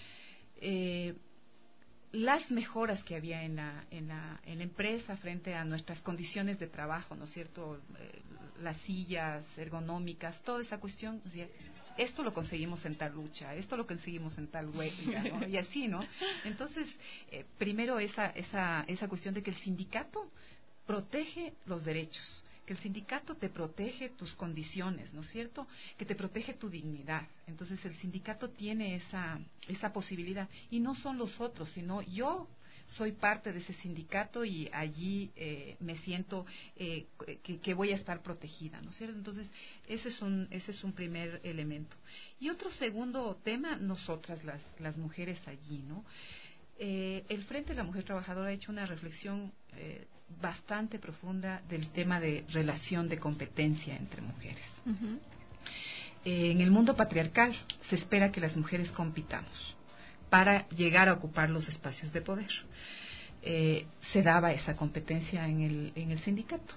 Eh, las mejoras que había en la, en la en la empresa frente a nuestras condiciones de trabajo, ¿no es cierto? Eh, las sillas ergonómicas, toda esa cuestión, o sea, esto lo conseguimos en tal lucha, esto lo conseguimos en tal huelga, ¿no? Y así, ¿no? Entonces, eh, primero esa, esa, esa cuestión de que el sindicato protege los derechos, que el sindicato te protege tus condiciones, ¿no es cierto? Que te protege tu dignidad. Entonces, el sindicato tiene esa, esa posibilidad. Y no son los otros, sino yo soy parte de ese sindicato y allí eh, me siento eh, que, que voy a estar protegida, ¿no es cierto? Entonces, ese es un ese es un primer elemento. Y otro segundo tema, nosotras las, las mujeres allí, ¿no? Eh, el Frente de la Mujer Trabajadora ha hecho una reflexión eh, bastante profunda del tema de relación de competencia entre mujeres. Uh-huh. Eh, en el mundo patriarcal se espera que las mujeres compitamos para llegar a ocupar los espacios de poder. Eh, se daba esa competencia en el, en el sindicato,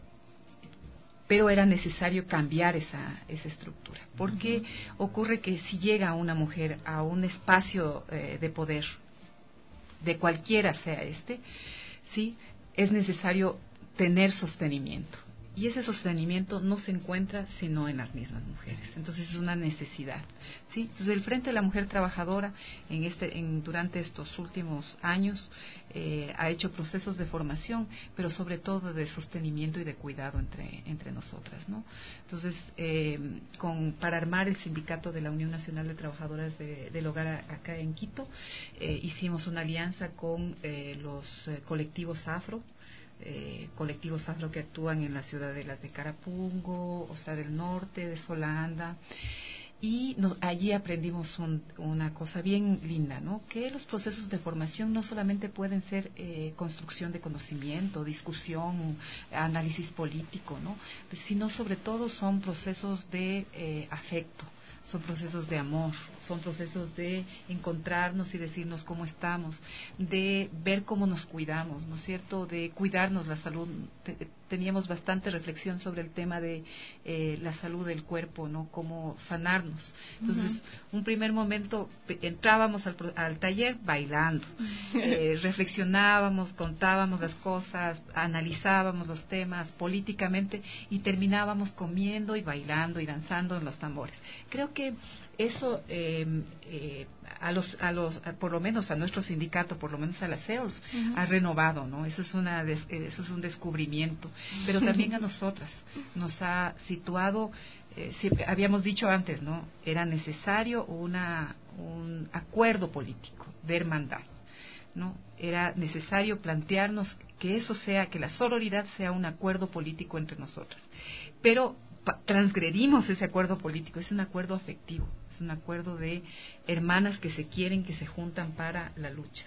pero era necesario cambiar esa, esa estructura, porque uh-huh. ocurre que si llega una mujer a un espacio eh, de poder, de cualquiera sea este, sí, es necesario tener sostenimiento. Y ese sostenimiento no se encuentra sino en las mismas mujeres. Entonces es una necesidad, ¿sí? Entonces el Frente de la Mujer Trabajadora en este, en, durante estos últimos años eh, ha hecho procesos de formación, pero sobre todo de sostenimiento y de cuidado entre, entre nosotras, ¿no? Entonces, eh, con, para armar el sindicato de la Unión Nacional de Trabajadoras de, del Hogar a, acá en Quito, eh, hicimos una alianza con eh, los eh, colectivos afro, Eh, colectivos afro que actúan en las ciudadelas de Carapungo, o sea, del norte, de Solanda, y nos, allí aprendimos un, una cosa bien linda, ¿no? Que los procesos de formación no solamente pueden ser eh, construcción de conocimiento, discusión, análisis político, ¿no? Sino sobre todo son procesos de eh, afecto, son procesos de amor, son procesos de encontrarnos y decirnos cómo estamos, de ver cómo nos cuidamos, ¿no es cierto?, de cuidarnos la salud. Teníamos bastante reflexión sobre el tema de eh, la salud del cuerpo, ¿no?, cómo sanarnos. Entonces, uh-huh. un primer momento entrábamos al, al taller bailando, eh, reflexionábamos, contábamos las cosas, analizábamos los temas políticamente y terminábamos comiendo y bailando y danzando en los tambores. Creo que eso eh, eh, a los a los a, por lo menos a nuestro sindicato, por lo menos a las C E O L S, uh-huh. ha renovado, ¿no? Eso es una des, eso es un descubrimiento, pero también a nosotras nos ha situado. Eh, si, habíamos dicho antes, ¿no? Era necesario una un acuerdo político de hermandad, ¿no? Era necesario plantearnos que eso sea, que la sororidad sea un acuerdo político entre nosotras, pero transgredimos ese acuerdo político, es un acuerdo afectivo, es un acuerdo de hermanas que se quieren, que se juntan para la lucha.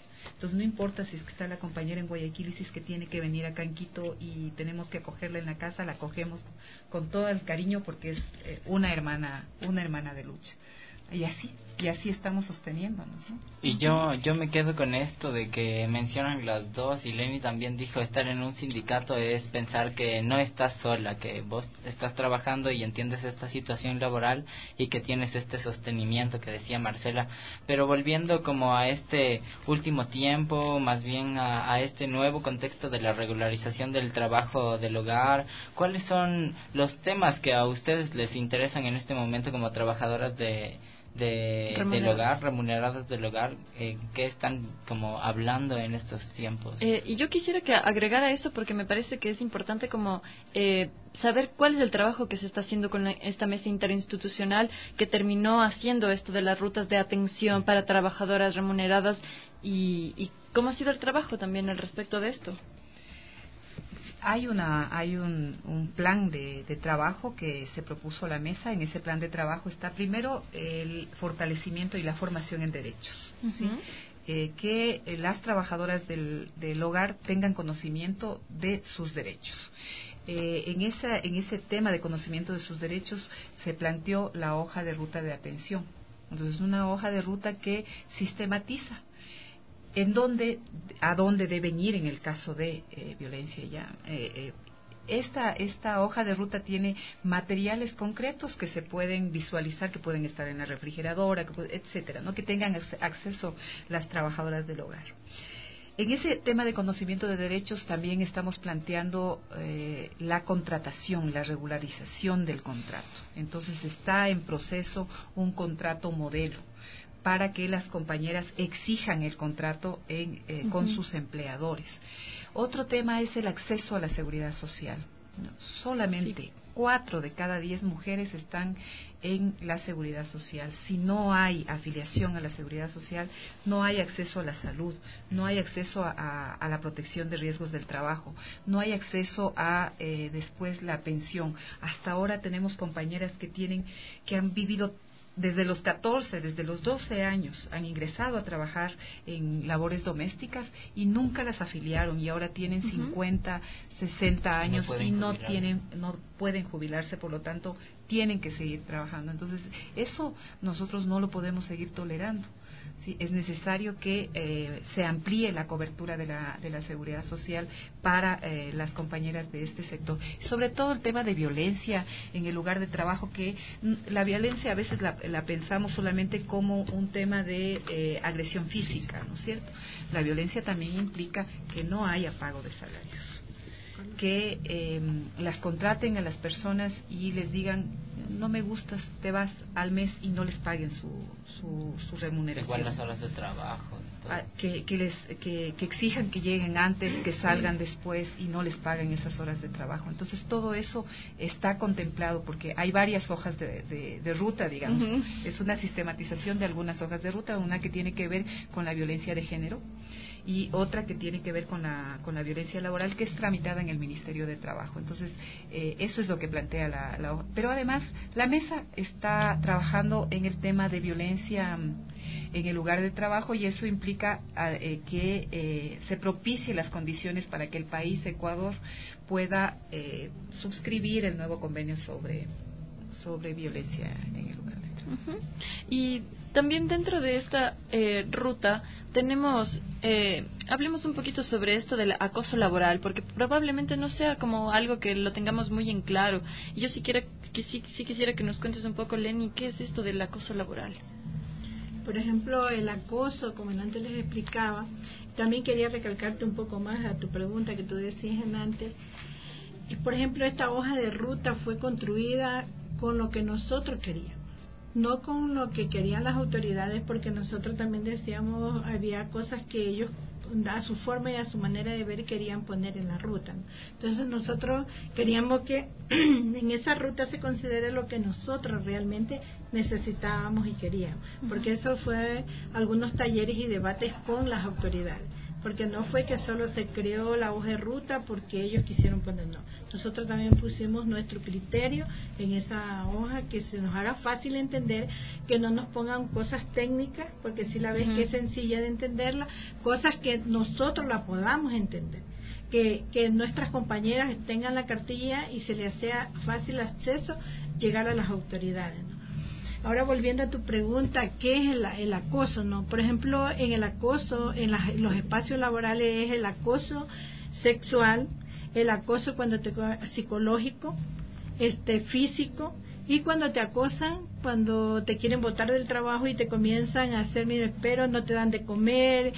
Entonces no importa si es que está la compañera en Guayaquil y si es que tiene que venir acá en Quito y tenemos que acogerla en la casa, la acogemos con todo el cariño porque es eh, una hermana, una hermana de lucha. Y así, y así estamos sosteniéndonos, ¿no? Y yo yo me quedo con esto de que mencionan las dos, y Lenny también dijo, estar en un sindicato es pensar que no estás sola, que vos estás trabajando y entiendes esta situación laboral y que tienes este sostenimiento que decía Marcela. Pero volviendo como a este último tiempo, más bien a, a este nuevo contexto de la regularización del trabajo del hogar, ¿cuáles son los temas que a ustedes les interesan en este momento como trabajadoras de de del hogar, remuneradas del hogar, eh, que están como hablando en estos tiempos? Eh, y yo quisiera que agregara eso porque me parece que es importante como eh, saber cuál es el trabajo que se está haciendo con la, esta mesa interinstitucional que terminó haciendo esto de las rutas de atención para trabajadoras remuneradas y, y cómo ha sido el trabajo también al respecto de esto. Hay una hay un, un plan de, de trabajo que se propuso la mesa. En ese plan de trabajo está primero el fortalecimiento y la formación en derechos, uh-huh. ¿sí? eh, que eh, las trabajadoras del, del hogar tengan conocimiento de sus derechos. Eh, en esa en ese tema de conocimiento de sus derechos se planteó la hoja de ruta de atención. Entonces, una hoja de ruta que sistematiza en dónde, a dónde deben ir en el caso de eh, violencia ya. Eh, eh, esta, esta hoja de ruta tiene materiales concretos que se pueden visualizar, que pueden estar en la refrigeradora, que puede, etcétera, ¿no? Que tengan acceso las trabajadoras del hogar. En ese tema de conocimiento de derechos también estamos planteando eh, la contratación, la regularización del contrato. Entonces está en proceso un contrato modelo para que las compañeras exijan el contrato en, eh, uh-huh. con sus empleadores. Otro tema es el acceso a la seguridad social. ¿no? Solamente sí. cuatro de cada diez mujeres están en la seguridad social. Si no hay afiliación a la seguridad social, no hay acceso a la salud, no hay acceso a, a, a la protección de riesgos del trabajo, no hay acceso a eh, después la pensión. Hasta ahora tenemos compañeras que tienen, que han vivido desde los catorce, desde los doce años, han ingresado a trabajar en labores domésticas y nunca las afiliaron y ahora tienen uh-huh. cincuenta, sesenta años no y no jubilarse. tienen, no pueden jubilarse, por lo tanto tienen que seguir trabajando. Entonces, eso nosotros no lo podemos seguir tolerando. ¿sí? Es necesario que eh, se amplíe la cobertura de la, de la seguridad social para eh, las compañeras de este sector. Sobre todo el tema de violencia en el lugar de trabajo, que la violencia a veces la, la pensamos solamente como un tema de eh, agresión física, ¿no es cierto? La violencia también implica que no haya pago de salarios, que eh, las contraten a las personas y les digan, no me gustas, te vas al mes y no les paguen su, su, su remuneración. Igual las horas de trabajo. Ah, que, que, les, que, que exijan que lleguen antes, que salgan después y no les paguen esas horas de trabajo. Entonces todo eso está contemplado porque hay varias hojas de, de, de ruta, digamos. Uh-huh. Es una sistematización de algunas hojas de ruta, una que tiene que ver con la violencia de género y otra que tiene que ver con la con la violencia laboral, que es tramitada en el Ministerio de Trabajo. Entonces, eh, eso es lo que plantea la, la hoja. Pero además, la mesa está trabajando en el tema de violencia en el lugar de trabajo y eso implica eh, que eh, se propicie las condiciones para que el país, Ecuador, pueda eh, suscribir el nuevo convenio sobre, sobre violencia en el lugar de trabajo. Uh-huh. Y también dentro de esta eh, ruta tenemos, eh, hablemos un poquito sobre esto del acoso laboral, porque probablemente no sea como algo que lo tengamos muy en claro. Y yo sí, quiera, que sí, sí quisiera que nos cuentes un poco, Lenny, ¿qué es esto del acoso laboral? Por ejemplo, el acoso, como antes les explicaba, también quería recalcarte un poco más a tu pregunta que tú decías antes. Y por ejemplo, esta hoja de ruta fue construida con lo que nosotros queríamos, no con lo que querían las autoridades, porque nosotros también decíamos, había cosas que ellos a su forma y a su manera de ver querían poner en la ruta. Entonces nosotros queríamos que en esa ruta se considere lo que nosotros realmente necesitábamos y queríamos, porque eso fue algunos talleres y debates con las autoridades. porque no fue que solo se creó la hoja de ruta porque ellos quisieron poner, no. Nosotros también pusimos nuestro criterio en esa hoja, que se nos haga fácil entender, que no nos pongan cosas técnicas, porque si la ves uh-huh. que es sencilla de entenderla, cosas que nosotros la podamos entender. Que, que nuestras compañeras tengan la cartilla y se les sea fácil acceso llegar a las autoridades, ¿no? Ahora, volviendo a tu pregunta, ¿qué es el, el acoso? ¿No? Por ejemplo, en el acoso, en, la, en los espacios laborales, es el acoso sexual, el acoso cuando te psicológico, este físico, y cuando te acosan, cuando te quieren botar del trabajo y te comienzan a hacer, mira, espero, no te dan de comer,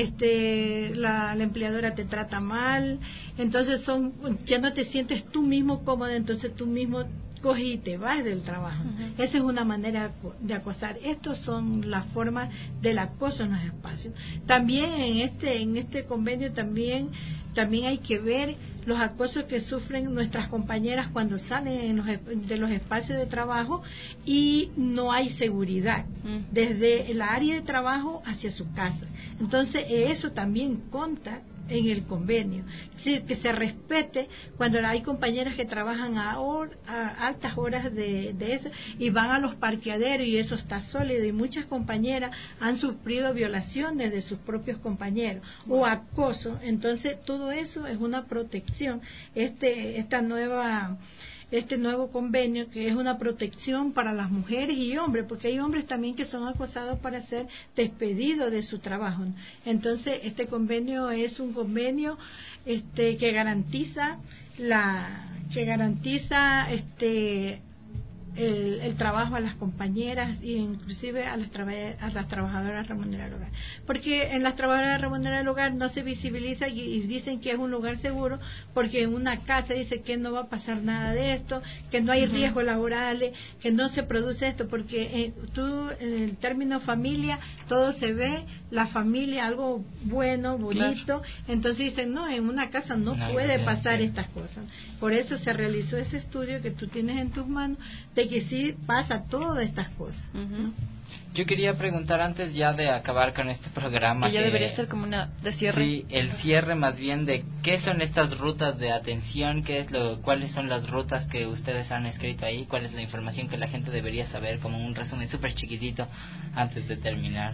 este la, la empleadora te trata mal, entonces son ya no te sientes tú mismo cómodo, entonces tú mismo coges y te vas del trabajo. Uh-huh. Esa es una manera de acosar. Estos son las formas del acoso en los espacios. También en este en este convenio también también hay que ver los acosos que sufren nuestras compañeras cuando salen en los, de los espacios de trabajo y no hay seguridad uh-huh. desde el área de trabajo hacia su casa. Entonces eso también conta en el convenio, sí, que se respete cuando hay compañeras que trabajan a, or, a altas horas de, de eso y van a los parqueaderos y eso está sólido, y muchas compañeras han sufrido violaciones de sus propios compañeros o acoso. Entonces todo eso es una protección, este esta nueva este nuevo convenio, que es una protección para las mujeres y hombres, porque hay hombres también que son acosados para ser despedidos de su trabajo. Entonces este convenio es un convenio este que garantiza la que garantiza este el, el trabajo a las compañeras e inclusive a las, traba- a las trabajadoras remuneradas del hogar, porque en las trabajadoras remuneradas del hogar no se visibiliza y, y dicen que es un lugar seguro, porque en una casa dice que no va a pasar nada de esto, que no hay uh-huh. riesgos laborales, que no se produce esto, porque eh, tú en el término familia todo se ve, la familia algo bueno, bonito, claro. Entonces dicen no, en una casa no, no puede pasar sí. estas cosas. Por eso se realizó ese estudio que tú tienes en tus manos, de que sí pasa todas estas cosas, uh-huh. ¿no? Yo quería preguntar antes ya de acabar con este programa, que ya que debería ser como una de cierre. Sí, el cierre más bien de qué son estas rutas de atención, qué es lo, cuáles son las rutas que ustedes han escrito ahí, cuál es la información que la gente debería saber, como un resumen súper chiquitito antes de terminar.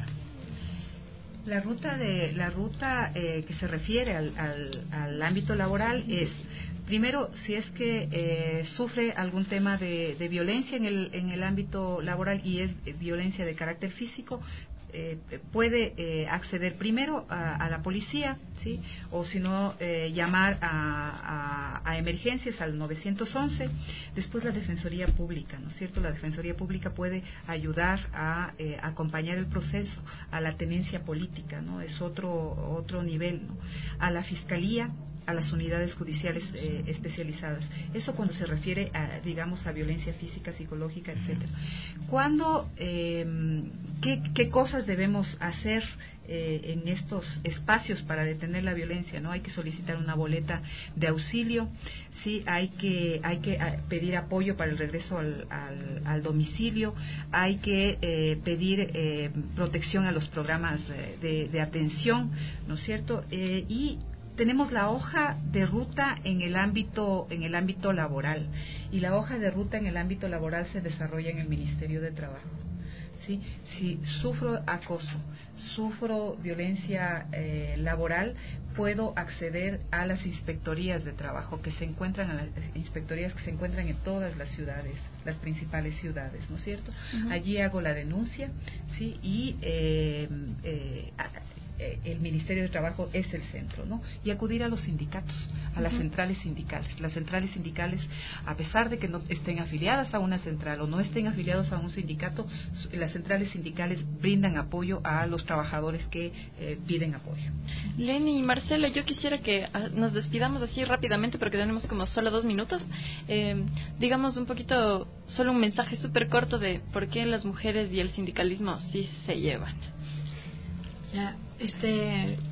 La ruta de la ruta eh, que se refiere al, al, al ámbito laboral es: primero, si es que eh, sufre algún tema de, de violencia en el, en el ámbito laboral y es violencia de carácter físico, eh, puede eh, acceder primero a, a la policía, ¿sí? O si no, eh, llamar a, a, a emergencias al nueve once. Después la Defensoría Pública, ¿no es cierto? La Defensoría Pública puede ayudar a eh, acompañar el proceso, a la tenencia política, ¿no? Es otro, otro nivel, ¿no? A la Fiscalía, a las unidades judiciales eh, especializadas. Eso cuando se refiere a, digamos, a violencia física, psicológica, etcétera. Cuando, eh, ¿qué, qué cosas debemos hacer eh, en estos espacios para detener la violencia? ¿No? Hay que solicitar una boleta de auxilio, sí, hay que hay que pedir apoyo para el regreso al, al, al domicilio, hay que eh, pedir eh, protección a los programas de, de, de atención, ¿no es cierto? Eh, y tenemos la hoja de ruta en el ámbito en el ámbito laboral, y la hoja de ruta en el ámbito laboral se desarrolla en el Ministerio de Trabajo. ¿Sí? Si sufro acoso, sufro violencia eh, laboral, puedo acceder a las inspectorías de trabajo que se encuentran, a las inspectorías que se encuentran en todas las ciudades, las principales ciudades, ¿no es cierto? Uh-huh. Allí hago la denuncia, ¿sí? Y eh, eh, el Ministerio de Trabajo es el centro, ¿no? Y acudir a los sindicatos, a las uh-huh. centrales sindicales. Las centrales sindicales, a pesar de que no estén afiliadas a una central o no estén afiliados a un sindicato, las centrales sindicales brindan apoyo a los trabajadores que eh, piden apoyo. Lenny y Marcela, yo quisiera que ah, nos despidamos así rápidamente porque tenemos como solo dos minutos. Eh, digamos un poquito, solo un mensaje súper corto de por qué las mujeres y el sindicalismo sí se llevan. Ya, este,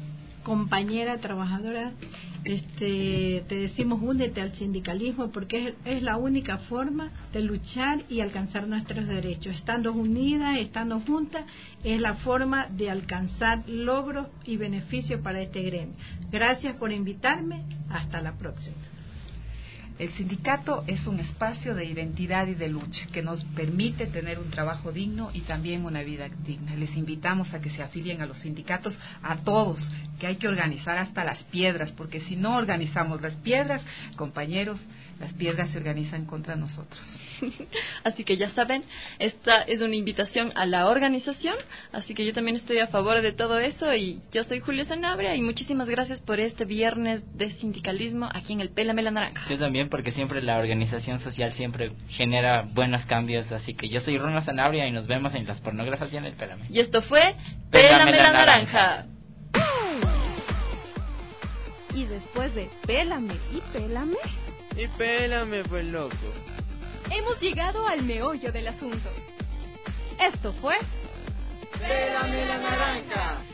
compañera trabajadora, este, te decimos únete al sindicalismo porque es, es la única forma de luchar y alcanzar nuestros derechos. Estando unidas, estando juntas, es la forma de alcanzar logros y beneficios para este gremio. Gracias por invitarme. Hasta la próxima. El sindicato es un espacio de identidad y de lucha que nos permite tener un trabajo digno y también una vida digna. Les invitamos a que se afilien a los sindicatos, a todos, que hay que organizar hasta las piedras, porque si no organizamos las piedras, compañeros, las piedras se organizan contra nosotros. Así que ya saben, esta es una invitación a la organización, así que yo también estoy a favor de todo eso y yo soy Julio Sanabria y muchísimas gracias por este viernes de sindicalismo aquí en el Pélame la Naranja. Yo también, porque siempre la organización social siempre genera buenos cambios, así que yo soy Bruno Sanabria y nos vemos en las pornógrafas y en el Pélame. Y esto fue Pélame, Pélame la, la Naranja. Y después de Pélame y Pélame... Y pélame, pues loco. Hemos llegado al meollo del asunto. Esto fue Pélame la Naranja.